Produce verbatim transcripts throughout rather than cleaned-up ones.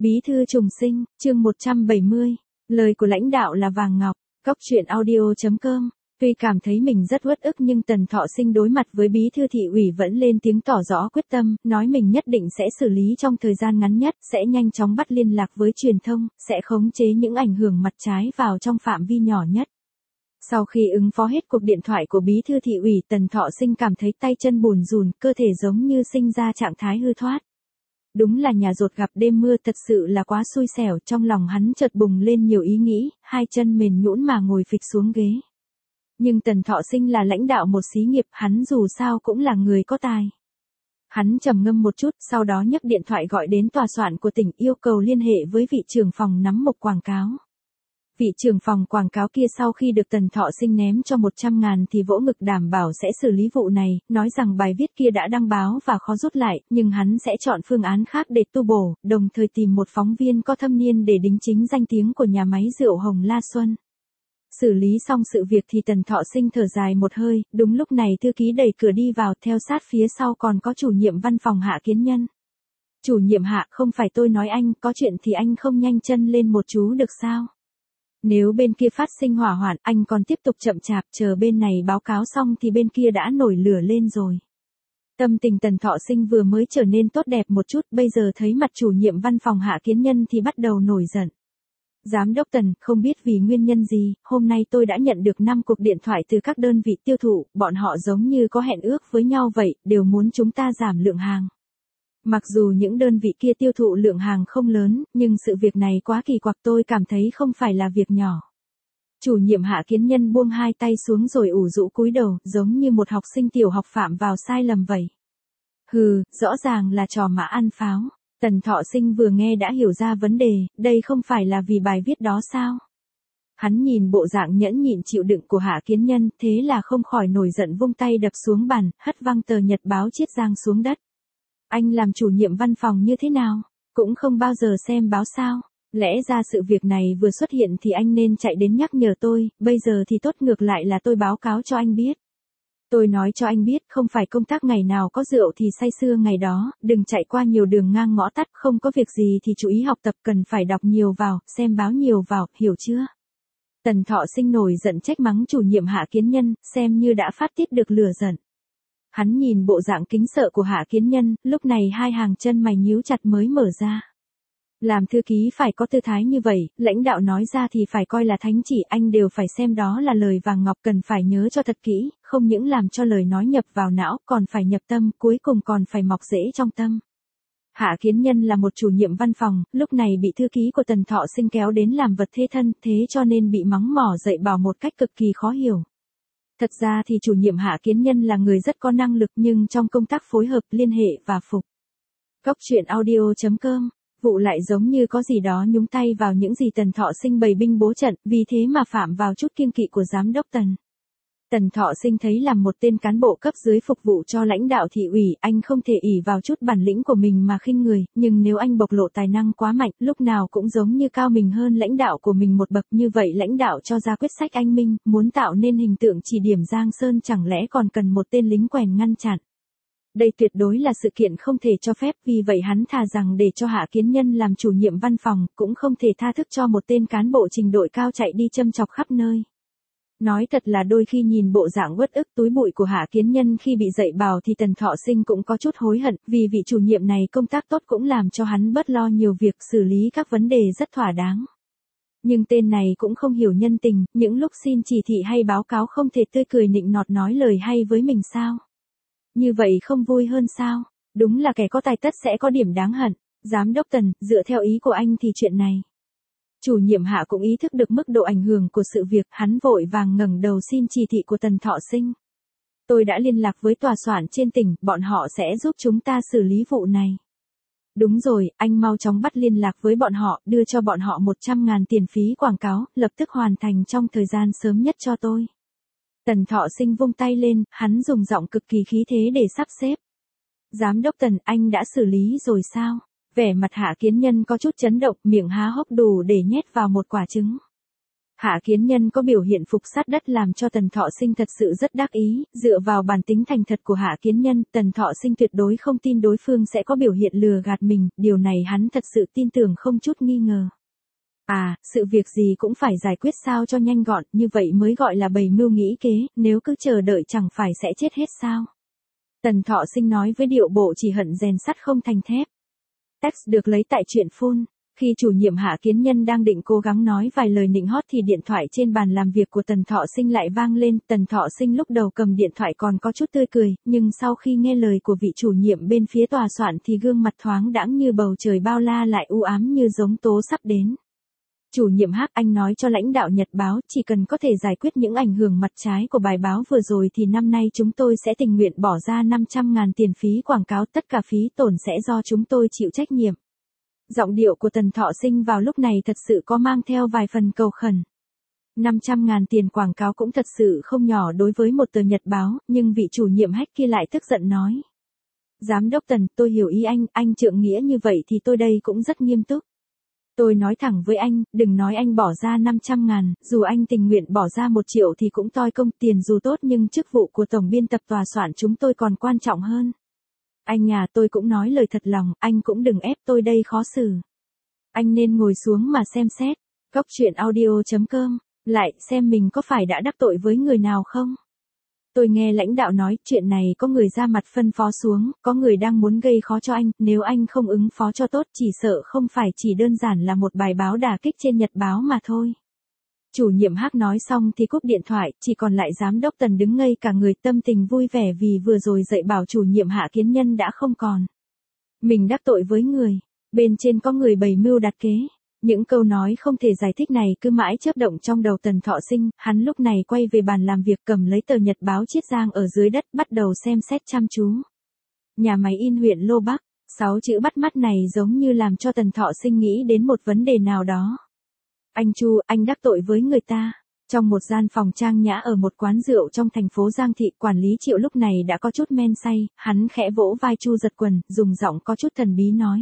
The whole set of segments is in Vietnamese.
Bí thư trùng sinh, chương một trăm bảy mươi. Lời của lãnh đạo là vàng ngọc. Cóc truyện audio chấm com. Tuy cảm thấy mình rất uất ức nhưng Tần Thọ Sinh đối mặt với bí thư thị ủy vẫn lên tiếng tỏ rõ quyết tâm, nói mình nhất định sẽ xử lý trong thời gian ngắn nhất, sẽ nhanh chóng bắt liên lạc với truyền thông, sẽ khống chế những ảnh hưởng mặt trái vào trong phạm vi nhỏ nhất. Sau khi ứng phó hết cuộc điện thoại của bí thư thị ủy, Tần Thọ Sinh cảm thấy tay chân bùn rùn, cơ thể giống như sinh ra trạng thái hư thoát. Đúng là nhà dột gặp đêm mưa, thật sự là quá xui xẻo, trong lòng hắn chợt bùng lên nhiều ý nghĩ, hai chân mềm nhũn mà ngồi phịch xuống ghế. Nhưng Tần Thọ Sinh là lãnh đạo một xí nghiệp, hắn dù sao cũng là người có tài. Hắn trầm ngâm một chút, sau đó nhấc điện thoại gọi đến tòa soạn của tỉnh, yêu cầu liên hệ với vị trưởng phòng nắm mộc quảng cáo. Vị trưởng phòng quảng cáo kia sau khi được Tần Thọ Sinh ném cho một trăm ngàn thì vỗ ngực đảm bảo sẽ xử lý vụ này, nói rằng bài viết kia đã đăng báo và khó rút lại, nhưng hắn sẽ chọn phương án khác để tu bổ, đồng thời tìm một phóng viên có thâm niên để đính chính danh tiếng của nhà máy rượu Hồng La Xuân. Xử lý xong sự việc thì Tần Thọ Sinh thở dài một hơi, đúng lúc này thư ký đẩy cửa đi vào, theo sát phía sau còn có chủ nhiệm văn phòng Hạ Kiến Nhân. Chủ nhiệm Hạ, không phải tôi nói anh, có chuyện thì anh không nhanh chân lên một chú được sao? Nếu bên kia phát sinh hỏa hoạn, anh còn tiếp tục chậm chạp, chờ bên này báo cáo xong thì bên kia đã nổi lửa lên rồi. Tâm tình Tần Thọ Sinh vừa mới trở nên tốt đẹp một chút, bây giờ thấy mặt chủ nhiệm văn phòng Hạ Kiến Nhân thì bắt đầu nổi giận. Giám đốc Tần, không biết vì nguyên nhân gì, hôm nay tôi đã nhận được năm cuộc điện thoại từ các đơn vị tiêu thụ, bọn họ giống như có hẹn ước với nhau vậy, đều muốn chúng ta giảm lượng hàng. Mặc dù những đơn vị kia tiêu thụ lượng hàng không lớn, nhưng sự việc này quá kỳ quặc, tôi cảm thấy không phải là việc nhỏ. Chủ nhiệm Hạ Kiến Nhân buông hai tay xuống rồi ủ rũ cúi đầu, giống như một học sinh tiểu học phạm vào sai lầm vậy. Hừ, rõ ràng là trò mã ăn pháo. Tần Thọ Sinh vừa nghe đã hiểu ra vấn đề, đây không phải là vì bài viết đó sao? Hắn nhìn bộ dạng nhẫn nhịn chịu đựng của Hạ Kiến Nhân, thế là không khỏi nổi giận vung tay đập xuống bàn, hất văng tờ nhật báo Chiết Giang xuống đất. Anh làm chủ nhiệm văn phòng như thế nào? Cũng không bao giờ xem báo sao? Lẽ ra sự việc này vừa xuất hiện thì anh nên chạy đến nhắc nhở tôi, bây giờ thì tốt, ngược lại là tôi báo cáo cho anh biết. Tôi nói cho anh biết, không phải công tác ngày nào có rượu thì say sưa ngày đó, đừng chạy qua nhiều đường ngang ngõ tắt, không có việc gì thì chú ý học tập, cần phải đọc nhiều vào, xem báo nhiều vào, hiểu chưa? Tần Thọ Sinh nổi giận trách mắng chủ nhiệm Hạ Kiến Nhân, xem như đã phát tiết được lửa giận. Hắn nhìn bộ dạng kính sợ của Hạ Kiến Nhân, lúc này hai hàng chân mày nhíu chặt mới mở ra. Làm thư ký phải có tư thái như vậy, lãnh đạo nói ra thì phải coi là thánh chỉ, anh đều phải xem đó là lời vàng ngọc, cần phải nhớ cho thật kỹ, không những làm cho lời nói nhập vào não, còn phải nhập tâm, cuối cùng còn phải mọc rễ trong tâm. Hạ Kiến Nhân là một chủ nhiệm văn phòng, lúc này bị thư ký của Tần Thọ Sinh kéo đến làm vật thế thân, thế cho nên bị mắng mỏ dạy bảo một cách cực kỳ khó hiểu. Thật ra thì chủ nhiệm Hạ Kiến Nhân là người rất có năng lực, nhưng trong công tác phối hợp, liên hệ và phục. Cóc truyện audio chấm com. Vụ lại giống như có gì đó nhúng tay vào những gì Tần Thọ Sinh bày binh bố trận, vì thế mà phạm vào chút kiêng kỵ của giám đốc Tần. Tần Thọ Sinh thấy làm một tên cán bộ cấp dưới phục vụ cho lãnh đạo thị ủy, anh không thể ỷ vào chút bản lĩnh của mình mà khinh người, nhưng nếu anh bộc lộ tài năng quá mạnh, lúc nào cũng giống như cao mình hơn lãnh đạo của mình một bậc, như vậy lãnh đạo cho ra quyết sách anh minh, muốn tạo nên hình tượng chỉ điểm Giang Sơn chẳng lẽ còn cần một tên lính quèn ngăn chặn. Đây tuyệt đối là sự kiện không thể cho phép, vì vậy hắn thà rằng để cho Hạ Kiến Nhân làm chủ nhiệm văn phòng, cũng không thể tha thức cho một tên cán bộ trình độ cao chạy đi châm chọc khắp nơi. Nói thật là đôi khi nhìn bộ dạng uất ức túi bụi của Hạ Kiến Nhân khi bị dạy bảo thì Tần Thọ Sinh cũng có chút hối hận, vì vị chủ nhiệm này công tác tốt cũng làm cho hắn bớt lo nhiều việc, xử lý các vấn đề rất thỏa đáng. Nhưng tên này cũng không hiểu nhân tình, những lúc xin chỉ thị hay báo cáo không thể tươi cười nịnh nọt nói lời hay với mình sao? Như vậy không vui hơn sao? Đúng là kẻ có tài tất sẽ có điểm đáng hận. Giám đốc Tần, dựa theo ý của anh thì chuyện này. Chủ nhiệm Hạ cũng ý thức được mức độ ảnh hưởng của sự việc, hắn vội vàng ngẩng đầu xin chỉ thị của Tần Thọ Sinh. Tôi đã liên lạc với tòa soạn trên tỉnh, bọn họ sẽ giúp chúng ta xử lý vụ này. Đúng rồi, anh mau chóng bắt liên lạc với bọn họ, đưa cho bọn họ một trăm ngàn tiền phí quảng cáo, lập tức hoàn thành trong thời gian sớm nhất cho tôi. Tần Thọ Sinh vung tay lên, hắn dùng giọng cực kỳ khí thế để sắp xếp. Giám đốc Tần, anh đã xử lý rồi sao? Vẻ mặt Hạ Kiến Nhân có chút chấn động, miệng há hốc đủ để nhét vào một quả trứng. Hạ Kiến Nhân có biểu hiện phục sát đất làm cho Tần Thọ Sinh thật sự rất đắc ý, dựa vào bản tính thành thật của Hạ Kiến Nhân, Tần Thọ Sinh tuyệt đối không tin đối phương sẽ có biểu hiện lừa gạt mình, điều này hắn thật sự tin tưởng không chút nghi ngờ. À, sự việc gì cũng phải giải quyết sao cho nhanh gọn, như vậy mới gọi là bày mưu nghĩ kế, nếu cứ chờ đợi chẳng phải sẽ chết hết sao. Tần Thọ Sinh nói với điệu bộ chỉ hận rèn sắt không thành thép. Text được lấy tại truyện phun. Khi chủ nhiệm Hạ Kiến Nhân đang định cố gắng nói vài lời nịnh hót thì điện thoại trên bàn làm việc của Tần Thọ Sinh lại vang lên. Tần Thọ Sinh lúc đầu cầm điện thoại còn có chút tươi cười, nhưng sau khi nghe lời của vị chủ nhiệm bên phía tòa soạn thì gương mặt thoáng đãng như bầu trời bao la lại u ám như giống tố sắp đến. Chủ nhiệm Hắc, anh nói cho lãnh đạo Nhật báo, chỉ cần có thể giải quyết những ảnh hưởng mặt trái của bài báo vừa rồi thì năm nay chúng tôi sẽ tình nguyện bỏ ra năm trăm ngàn tiền phí quảng cáo, tất cả phí tổn sẽ do chúng tôi chịu trách nhiệm. Giọng điệu của Tần Thọ Sinh vào lúc này thật sự có mang theo vài phần cầu khẩn. năm trăm ngàn tiền quảng cáo cũng thật sự không nhỏ đối với một tờ nhật báo, nhưng vị chủ nhiệm Hách kia lại tức giận nói. Giám đốc Tần, tôi hiểu ý anh, anh trượng nghĩa như vậy thì tôi đây cũng rất nghiêm túc. Tôi nói thẳng với anh, đừng nói anh bỏ ra năm trăm ngàn, dù anh tình nguyện bỏ ra một triệu thì cũng toi công, tiền dù tốt nhưng chức vụ của tổng biên tập tòa soạn chúng tôi còn quan trọng hơn. Anh nhà tôi cũng nói lời thật lòng, anh cũng đừng ép tôi đây khó xử. Anh nên ngồi xuống mà xem xét. Cóc truyện audio chấm com, lại xem mình có phải đã đắc tội với người nào không? Tôi nghe lãnh đạo nói chuyện này có người ra mặt phân phó xuống, có người đang muốn gây khó cho anh, nếu anh không ứng phó cho tốt chỉ sợ không phải chỉ đơn giản là một bài báo đả kích trên nhật báo mà thôi. Chủ nhiệm Hắc nói xong thì cúp điện thoại, chỉ còn lại giám đốc Tần đứng ngây cả người, tâm tình vui vẻ vì vừa rồi dạy bảo chủ nhiệm Hạ Kiến Nhân đã không còn. Mình đắc tội với người, bên trên có người bày mưu đặt kế. Những câu nói không thể giải thích này cứ mãi chớp động trong đầu Tần Thọ Sinh, hắn lúc này quay về bàn làm việc cầm lấy tờ nhật báo Chiết Giang ở dưới đất bắt đầu xem xét chăm chú. Nhà máy in huyện Lô Bắc, sáu chữ bắt mắt này giống như làm cho Tần Thọ Sinh nghĩ đến một vấn đề nào đó. Anh Chu, anh đắc tội với người ta. Trong một gian phòng trang nhã ở một quán rượu trong thành phố Giang Thị, quản lý Triệu lúc này đã có chút men say, hắn khẽ vỗ vai Chu Giật Quần, dùng giọng có chút thần bí nói.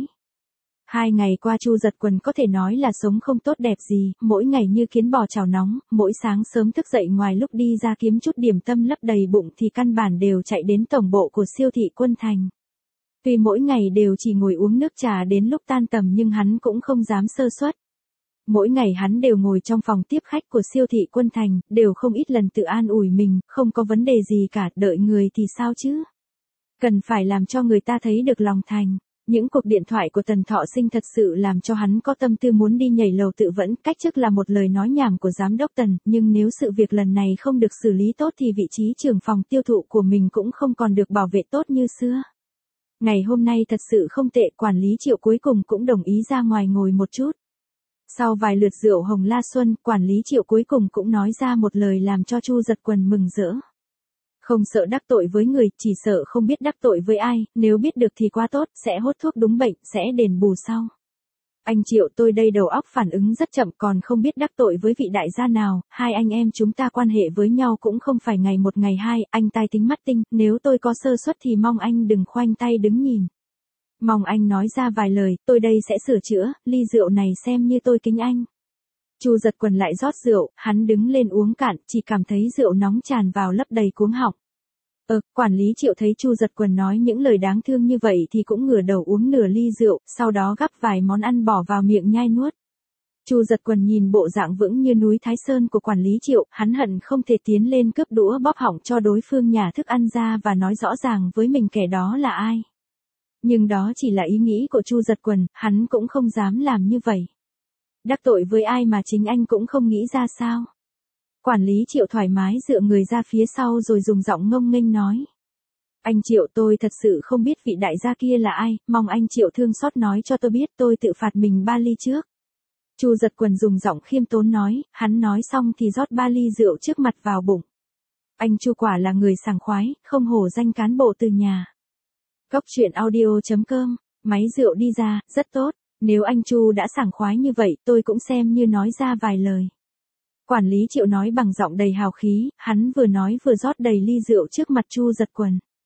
Hai ngày qua Chu Giật Quần có thể nói là sống không tốt đẹp gì, mỗi ngày như kiến bò chảo nóng, mỗi sáng sớm thức dậy ngoài lúc đi ra kiếm chút điểm tâm lấp đầy bụng thì căn bản đều chạy đến tổng bộ của siêu thị Quân Thành. Tuy mỗi ngày đều chỉ ngồi uống nước trà đến lúc tan tầm nhưng hắn cũng không dám sơ suất. Mỗi ngày hắn đều ngồi trong phòng tiếp khách của siêu thị Quân Thành, đều không ít lần tự an ủi mình, không có vấn đề gì cả, đợi người thì sao chứ? Cần phải làm cho người ta thấy được lòng thành. Những cuộc điện thoại của Tần Thọ Sinh thật sự làm cho hắn có tâm tư muốn đi nhảy lầu tự vẫn, cách chức là một lời nói nhảm của giám đốc Tần, nhưng nếu sự việc lần này không được xử lý tốt thì vị trí trưởng phòng tiêu thụ của mình cũng không còn được bảo vệ tốt như xưa. Ngày hôm nay thật sự không tệ, quản lý Triệu cuối cùng cũng đồng ý ra ngoài ngồi một chút. Sau vài lượt rượu hồng la xuân, quản lý Triệu cuối cùng cũng nói ra một lời làm cho Chu Giật Quần mừng rỡ. Không sợ đắc tội với người, chỉ sợ không biết đắc tội với ai, nếu biết được thì quá tốt, sẽ hốt thuốc đúng bệnh, sẽ đền bù sau. Anh Triệu, tôi đây đầu óc phản ứng rất chậm, còn không biết đắc tội với vị đại gia nào, hai anh em chúng ta quan hệ với nhau cũng không phải ngày một ngày hai, anh tai tính mắt tinh, nếu tôi có sơ suất thì mong anh đừng khoanh tay đứng nhìn. Mong anh nói ra vài lời, tôi đây sẽ sửa chữa, ly rượu này xem như tôi kính anh. Chu Giật Quần lại rót rượu, hắn đứng lên uống cạn, chỉ cảm thấy rượu nóng tràn vào lấp đầy cuống họng. Ờ, quản lý Triệu thấy Chu Giật Quần nói những lời đáng thương như vậy thì cũng ngửa đầu uống nửa ly rượu, sau đó gắp vài món ăn bỏ vào miệng nhai nuốt. Chu Giật Quần nhìn bộ dạng vững như núi Thái Sơn của quản lý Triệu, hắn hận không thể tiến lên cướp đũa bóp họng cho đối phương nhả thức ăn ra và nói rõ ràng với mình kẻ đó là ai. Nhưng đó chỉ là ý nghĩ của Chu Giật Quần, hắn cũng không dám làm như vậy. Đắc tội với ai mà chính anh cũng không nghĩ ra sao? Quản lý Triệu thoải mái dựa người ra phía sau rồi dùng giọng ngông nghênh nói. Anh Triệu, tôi thật sự không biết vị đại gia kia là ai, mong anh Triệu thương xót nói cho tôi biết, tôi tự phạt mình ba ly trước. Chu Giật Quần dùng giọng khiêm tốn nói, hắn nói xong thì rót ba ly rượu trước mặt vào bụng. Anh Chu quả là người sảng khoái, không hổ danh cán bộ từ nhà. Cóc truyện audio chấm com, máy rượu đi ra, rất tốt. Nếu anh Chu đã sảng khoái như vậy, tôi cũng xem như nói ra vài lời. Quản lý Triệu nói bằng giọng đầy hào khí, hắn vừa nói vừa rót đầy ly rượu trước mặt Chu Giật Quần.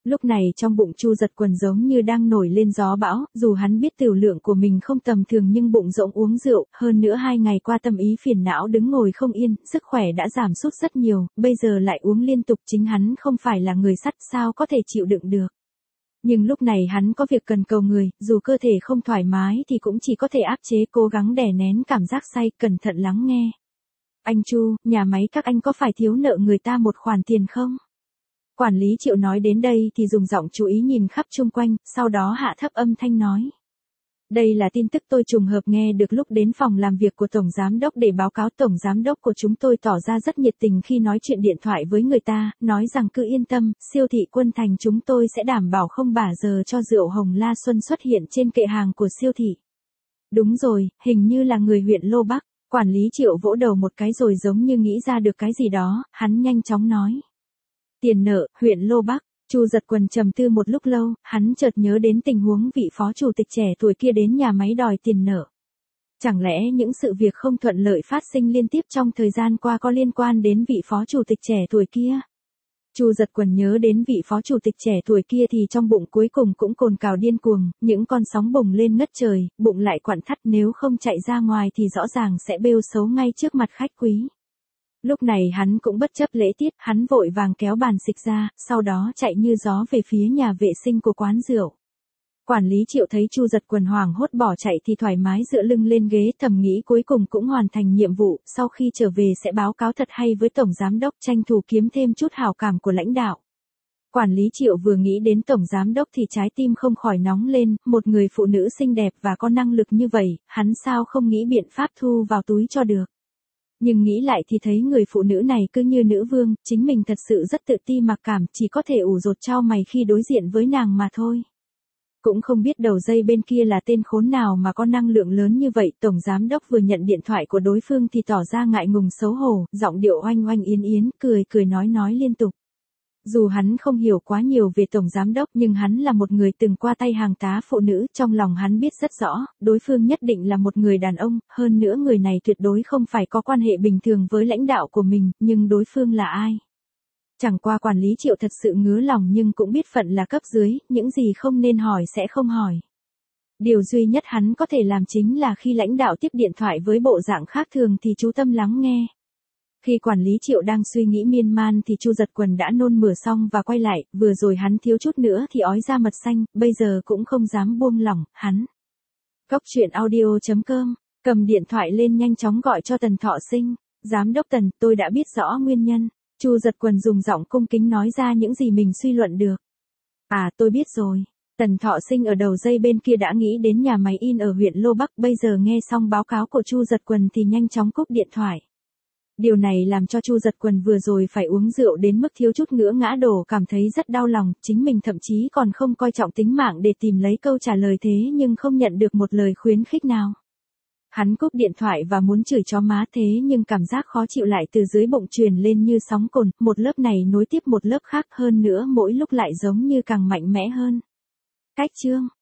Lúc này trong bụng Chu Giật Quần giống như đang nổi lên gió bão, dù hắn biết tiểu lượng của mình không tầm thường nhưng bụng rỗng uống rượu, hơn nữa hai ngày qua tâm ý phiền não đứng ngồi không yên, sức khỏe đã giảm sút rất nhiều, bây giờ lại uống liên tục, chính hắn không phải là người sắt sao có thể chịu đựng được. Nhưng lúc này hắn có việc cần cầu người, dù cơ thể không thoải mái thì cũng chỉ có thể áp chế, cố gắng đè nén cảm giác say, cẩn thận lắng nghe. Anh Chu, nhà máy các anh có phải thiếu nợ người ta một khoản tiền không? Quản lý Triệu nói đến đây thì dùng giọng chú ý nhìn khắp chung quanh, sau đó hạ thấp âm thanh nói. Đây là tin tức tôi trùng hợp nghe được lúc đến phòng làm việc của Tổng Giám Đốc để báo cáo. Tổng Giám Đốc của chúng tôi tỏ ra rất nhiệt tình khi nói chuyện điện thoại với người ta, nói rằng cứ yên tâm, siêu thị Quân Thành chúng tôi sẽ đảm bảo không bả giờ cho rượu Hồng La Xuân xuất hiện trên kệ hàng của siêu thị. Đúng rồi, hình như là người huyện Lô Bắc. Quản lý Triệu vỗ đầu một cái rồi giống như nghĩ ra được cái gì đó, hắn nhanh chóng nói. Tiền nợ, huyện Lô Bắc. Chu Giật Quần trầm tư một lúc lâu, hắn chợt nhớ đến tình huống vị phó chủ tịch trẻ tuổi kia đến nhà máy đòi tiền nợ. Chẳng lẽ những sự việc không thuận lợi phát sinh liên tiếp trong thời gian qua có liên quan đến vị phó chủ tịch trẻ tuổi kia? Chu Giật Quần nhớ đến vị phó chủ tịch trẻ tuổi kia thì trong bụng cuối cùng cũng cồn cào điên cuồng, những con sóng bùng lên ngất trời, bụng lại quặn thắt, nếu không chạy ra ngoài thì rõ ràng sẽ bêu xấu ngay trước mặt khách quý. Lúc này hắn cũng bất chấp lễ tiết, hắn vội vàng kéo bàn xịch ra, sau đó chạy như gió về phía nhà vệ sinh của quán rượu. Quản lý Triệu thấy Chu Giật Quần hoảng hốt bỏ chạy thì thoải mái dựa lưng lên ghế, thầm nghĩ cuối cùng cũng hoàn thành nhiệm vụ, sau khi trở về sẽ báo cáo thật hay với Tổng Giám Đốc, tranh thủ kiếm thêm chút hảo cảm của lãnh đạo. Quản lý Triệu vừa nghĩ đến Tổng Giám Đốc thì trái tim không khỏi nóng lên, một người phụ nữ xinh đẹp và có năng lực như vậy, hắn sao không nghĩ biện pháp thu vào túi cho được. Nhưng nghĩ lại thì thấy người phụ nữ này cứ như nữ vương, chính mình thật sự rất tự ti mặc cảm, chỉ có thể ủ rột chau mày khi đối diện với nàng mà thôi. Cũng không biết đầu dây bên kia là tên khốn nào mà có năng lượng lớn như vậy. Tổng Giám Đốc vừa nhận điện thoại của đối phương thì tỏ ra ngại ngùng xấu hổ, giọng điệu oanh oanh yến yến, cười cười nói nói liên tục. Dù hắn không hiểu quá nhiều về Tổng Giám Đốc nhưng hắn là một người từng qua tay hàng tá phụ nữ, trong lòng hắn biết rất rõ, đối phương nhất định là một người đàn ông, hơn nữa người này tuyệt đối không phải có quan hệ bình thường với lãnh đạo của mình, nhưng đối phương là ai? Chẳng qua quản lý Triệu thật sự ngứa lòng nhưng cũng biết phận là cấp dưới, những gì không nên hỏi sẽ không hỏi. Điều duy nhất hắn có thể làm chính là khi lãnh đạo tiếp điện thoại với bộ dạng khác thường thì chú tâm lắng nghe. Khi quản lý Triệu đang suy nghĩ miên man thì Chu Giật Quần đã nôn mửa xong và quay lại, vừa rồi hắn thiếu chút nữa thì ói ra mật xanh, bây giờ cũng không dám buông lỏng, hắn. Cốc truyện audio chấm com, cầm điện thoại lên nhanh chóng gọi cho Tần Thọ Sinh. Giám đốc Tần, tôi đã biết rõ nguyên nhân. Chu Giật Quần dùng giọng cung kính nói ra những gì mình suy luận được. À, tôi biết rồi. Tần Thọ Sinh ở đầu dây bên kia đã nghĩ đến nhà máy in ở huyện Lô Bắc, bây giờ nghe xong báo cáo của Chu Giật Quần thì nhanh chóng cúp điện thoại. Điều này làm cho Chu Giật Quần vừa rồi phải uống rượu đến mức thiếu chút nữa ngã đổ cảm thấy rất đau lòng, chính mình thậm chí còn không coi trọng tính mạng để tìm lấy câu trả lời thế nhưng không nhận được một lời khuyến khích nào. Hắn cúp điện thoại và muốn chửi chó má thế nhưng cảm giác khó chịu lại từ dưới bụng truyền lên như sóng cồn, một lớp này nối tiếp một lớp khác, hơn nữa mỗi lúc lại giống như càng mạnh mẽ hơn. Cách chương